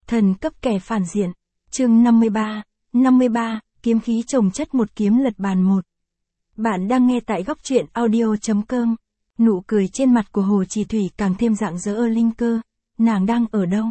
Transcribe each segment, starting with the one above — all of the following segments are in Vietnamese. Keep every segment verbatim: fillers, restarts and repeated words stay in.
Thần cấp kẻ phản diện. Chương năm mươi ba, năm mươi ba, kiếm khí chồng chất một kiếm lật bàn một. Bạn đang nghe tại góc truyện audio.com. Nụ cười trên mặt của Hồ Chỉ Thủy càng thêm rạng rỡ. Ơ Linh Cơ, nàng đang ở đâu?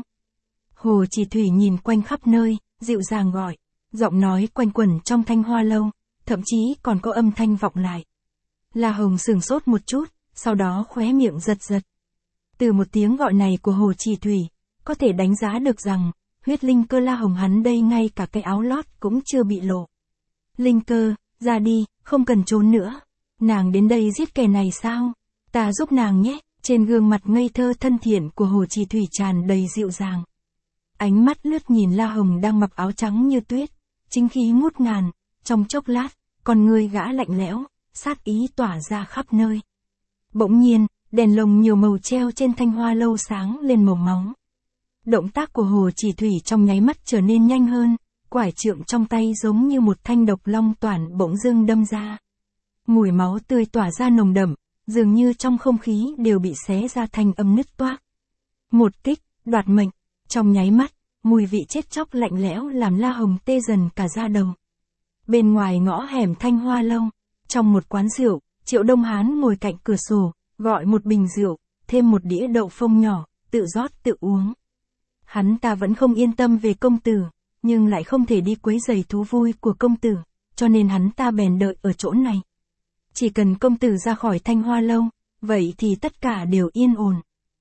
Hồ Chỉ Thủy nhìn quanh khắp nơi, dịu dàng gọi. Giọng nói quanh quẩn trong thanh hoa lâu, thậm chí còn có âm thanh vọng lại. La Hồng sửng sốt một chút, sau đó khóe miệng giật giật. Từ một tiếng gọi này của Hồ Chỉ Thủy, có thể đánh giá được rằng, huyết linh cơ La Hồng hắn đây ngay cả cái áo lót cũng chưa bị lộ. Linh Cơ, ra đi, không cần trốn nữa. Nàng đến đây giết kẻ này sao? Ta giúp nàng nhé. Trên gương mặt ngây thơ thân thiện của Hồ Chỉ Thủy tràn đầy dịu dàng. Ánh mắt lướt nhìn La Hồng đang mặc áo trắng như tuyết, chính khí ngút ngàn, trong chốc lát, con người gã lạnh lẽo, sát ý tỏa ra khắp nơi. Bỗng nhiên, đèn lồng nhiều màu treo trên thanh hoa lâu sáng lên màu máu. Động tác của Hồ Chỉ Thủy trong nháy mắt trở nên nhanh hơn, quải trượng trong tay giống như một thanh độc long toản bỗng dưng đâm ra. Mùi máu tươi tỏa ra nồng đậm, dường như trong không khí đều bị xé ra thành âm nứt toác. Một kích, đoạt mệnh, trong nháy mắt, mùi vị chết chóc lạnh lẽo làm La Hồng tê dần cả da đầu. Bên ngoài ngõ hẻm thanh hoa lâu, trong một quán rượu, Triệu Đông Hán ngồi cạnh cửa sổ, gọi một bình rượu, thêm một đĩa đậu phông nhỏ, tự rót tự uống. Hắn ta vẫn không yên tâm về công tử, nhưng lại không thể đi quấy rầy thú vui của công tử, cho nên hắn ta bèn đợi ở chỗ này. Chỉ cần công tử ra khỏi thanh hoa lâu, vậy thì tất cả đều yên ổn.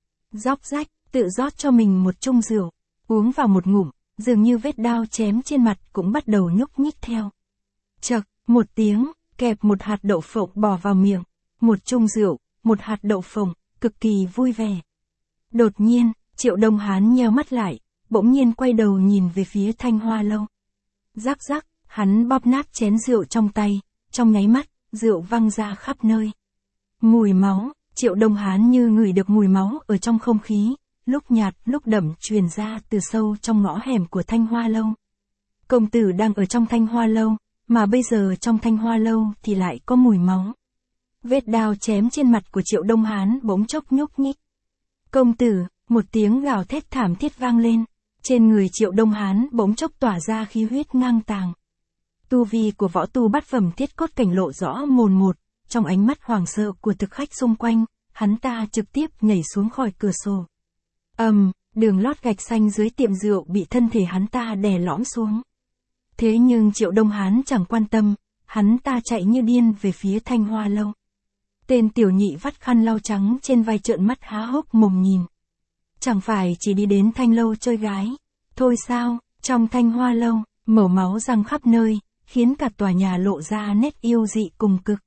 Róc rách, tự rót cho mình một chung rượu, uống vào một ngụm, dường như vết đao chém trên mặt cũng bắt đầu nhúc nhích theo. Chậc, một tiếng, kẹp một hạt đậu phộng bỏ vào miệng, một chung rượu, một hạt đậu phộng, cực kỳ vui vẻ. Đột nhiên, Triệu Đông Hán nheo mắt lại, bỗng nhiên quay đầu nhìn về phía thanh hoa lâu. Rắc rắc, hắn bóp nát chén rượu trong tay, trong nháy mắt, rượu văng ra khắp nơi. Mùi máu, Triệu Đông Hán như ngửi được mùi máu ở trong không khí, lúc nhạt lúc đậm truyền ra từ sâu trong ngõ hẻm của thanh hoa lâu. Công tử đang ở trong thanh hoa lâu, mà bây giờ trong thanh hoa lâu thì lại có mùi máu. Vết đao chém trên mặt của Triệu Đông Hán bỗng chốc nhúc nhích. Công tử, một tiếng gào thét thảm thiết vang lên, trên người Triệu Đông Hán bỗng chốc tỏa ra khí huyết ngang tàng. Tu vi của võ tu bát phẩm thiết cốt cảnh lộ rõ mồn một, trong ánh mắt hoảng sợ của thực khách xung quanh, hắn ta trực tiếp nhảy xuống khỏi cửa sổ. Ầm, um, đường lót gạch xanh dưới tiệm rượu bị thân thể hắn ta đè lõm xuống. Thế nhưng Triệu Đông Hán chẳng quan tâm, hắn ta chạy như điên về phía thanh hoa lâu. Tên tiểu nhị vắt khăn lau trắng trên vai trợn mắt há hốc mồm nhìn. Chẳng phải chỉ đi đến thanh lâu chơi gái, thôi sao, trong thanh hoa lâu, mẩu máu răng khắp nơi, khiến cả tòa nhà lộ ra nét yêu dị cùng cực.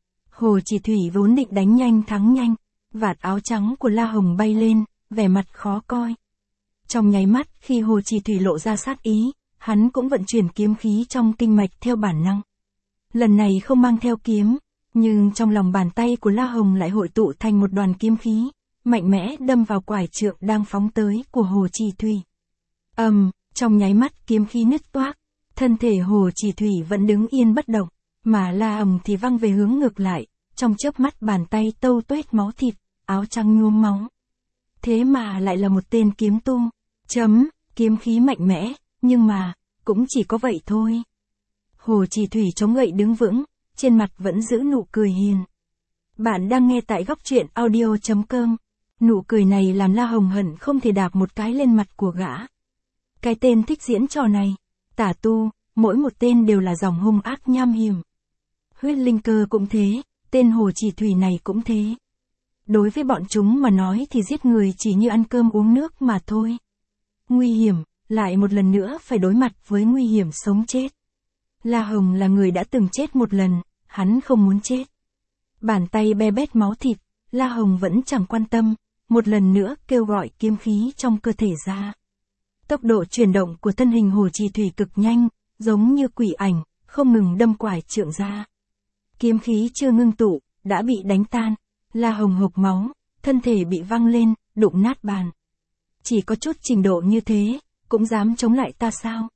Hồ Chỉ Thủy vốn định đánh nhanh thắng nhanh, vạt áo trắng của La Hồng bay lên, vẻ mặt khó coi. Trong nháy mắt khi Hồ Chỉ Thủy lộ ra sát ý, hắn cũng vận chuyển kiếm khí trong kinh mạch theo bản năng. Lần này không mang theo kiếm, nhưng trong lòng bàn tay của La Hồng lại hội tụ thành một đoàn kiếm khí, mạnh mẽ đâm vào quải trượng đang phóng tới của Hồ Chỉ Thủy. Ầm, um, trong nháy mắt kiếm khí nứt toác, thân thể Hồ Chỉ Thủy vẫn đứng yên bất động, mà La Hồng thì văng về hướng ngược lại, trong chớp mắt bàn tay tâu tuét máu thịt, áo trắng nhuốm máu. Thế mà lại là một tên kiếm tu. Chấm, kiếm khí mạnh mẽ, nhưng mà, cũng chỉ có vậy thôi. Hồ Chỉ Thủy chống gậy đứng vững, trên mặt vẫn giữ nụ cười hiền. Bạn đang nghe tại góc truyện audio.com. Nụ cười này làm La Hồng hận không thể đạp một cái lên mặt của gã. Cái tên thích diễn trò này, tả tu, mỗi một tên đều là dòng hung ác nham hiểm. Huyết linh cơ cũng thế, tên Hồ Chỉ Thủy này cũng thế. Đối với bọn chúng mà nói thì giết người chỉ như ăn cơm uống nước mà thôi. Nguy hiểm, lại một lần nữa phải đối mặt với nguy hiểm sống chết. La Hồng là người đã từng chết một lần, hắn không muốn chết. Bàn tay be bét máu thịt, La Hồng vẫn chẳng quan tâm, một lần nữa kêu gọi kiếm khí trong cơ thể ra. Tốc độ chuyển động của thân hình Hồ Chỉ Thủy cực nhanh, giống như quỷ ảnh, không ngừng đâm quải trượng ra. Kiếm khí chưa ngưng tụ, đã bị đánh tan, La Hồng hộc máu, thân thể bị văng lên, đụng nát bàn. Chỉ có chút trình độ như thế, cũng dám chống lại ta sao?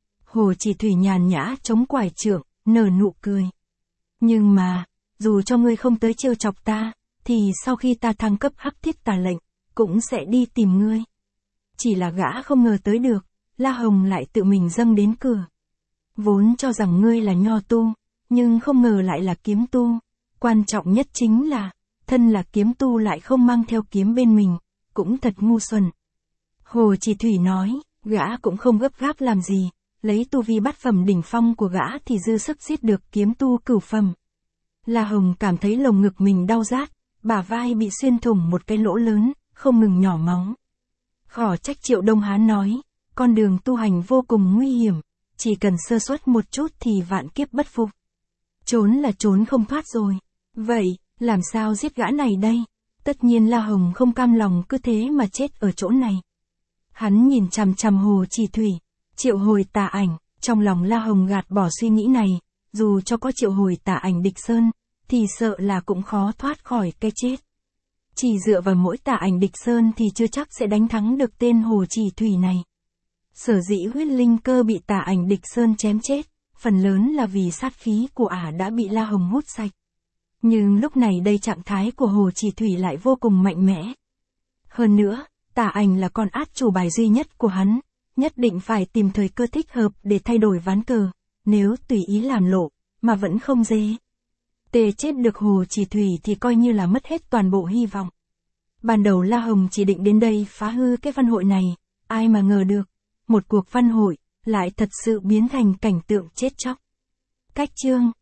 Hồ Chỉ Thủy nhàn nhã chống quải trượng, nở nụ cười. Nhưng mà, dù cho ngươi không tới trêu chọc ta, thì sau khi ta thăng cấp hắc thiết tà lệnh, cũng sẽ đi tìm ngươi. chỉ là gã không ngờ tới được, La Hồng lại tự mình dâng đến cửa. Vốn cho rằng ngươi là nho tu, nhưng không ngờ lại là kiếm tu. Quan trọng nhất chính là, thân là kiếm tu lại không mang theo kiếm bên mình, cũng thật ngu xuẩn. Hồ Chỉ Thủy nói, gã cũng không gấp gáp làm gì, lấy tu vi bát phẩm đỉnh phong của gã thì dư sức giết được kiếm tu cửu phẩm. La Hồng cảm thấy lồng ngực mình đau rát, bả vai bị xuyên thủng một cái lỗ lớn, không ngừng nhỏ máu. Khó trách Triệu Đông Hán nói, con đường tu hành vô cùng nguy hiểm, chỉ cần sơ suất một chút thì vạn kiếp bất phục. Trốn là trốn không thoát rồi. Vậy, làm sao giết gã này đây? Tất nhiên La Hồng không cam lòng cứ thế mà chết ở chỗ này. Hắn nhìn chằm chằm Hồ Chỉ Thủy, triệu hồi tà ảnh, trong lòng La Hồng gạt bỏ suy nghĩ này, dù cho có triệu hồi tà ảnh địch sơn, thì sợ là cũng khó thoát khỏi cái chết. Chỉ dựa vào mỗi tà ảnh địch sơn thì chưa chắc sẽ đánh thắng được tên Hồ Chỉ Thủy này. Sở dĩ huyết linh cơ bị tà ảnh địch sơn chém chết, phần lớn là vì sát khí của ả đã bị La Hồng hút sạch. Nhưng lúc này đây trạng thái của Hồ Chỉ Thủy lại vô cùng mạnh mẽ. Hơn nữa, tà ảnh là con át chủ bài duy nhất của hắn, nhất định phải tìm thời cơ thích hợp để thay đổi ván cờ, nếu tùy ý làm lộ, mà vẫn không dễ. Tề chết được Hồ Chỉ Thủy thì coi như là mất hết toàn bộ hy vọng. Ban đầu La Hồng chỉ định đến đây phá hư cái văn hội này, ai mà ngờ được, một cuộc văn hội, lại thật sự biến thành cảnh tượng chết chóc. Cách chương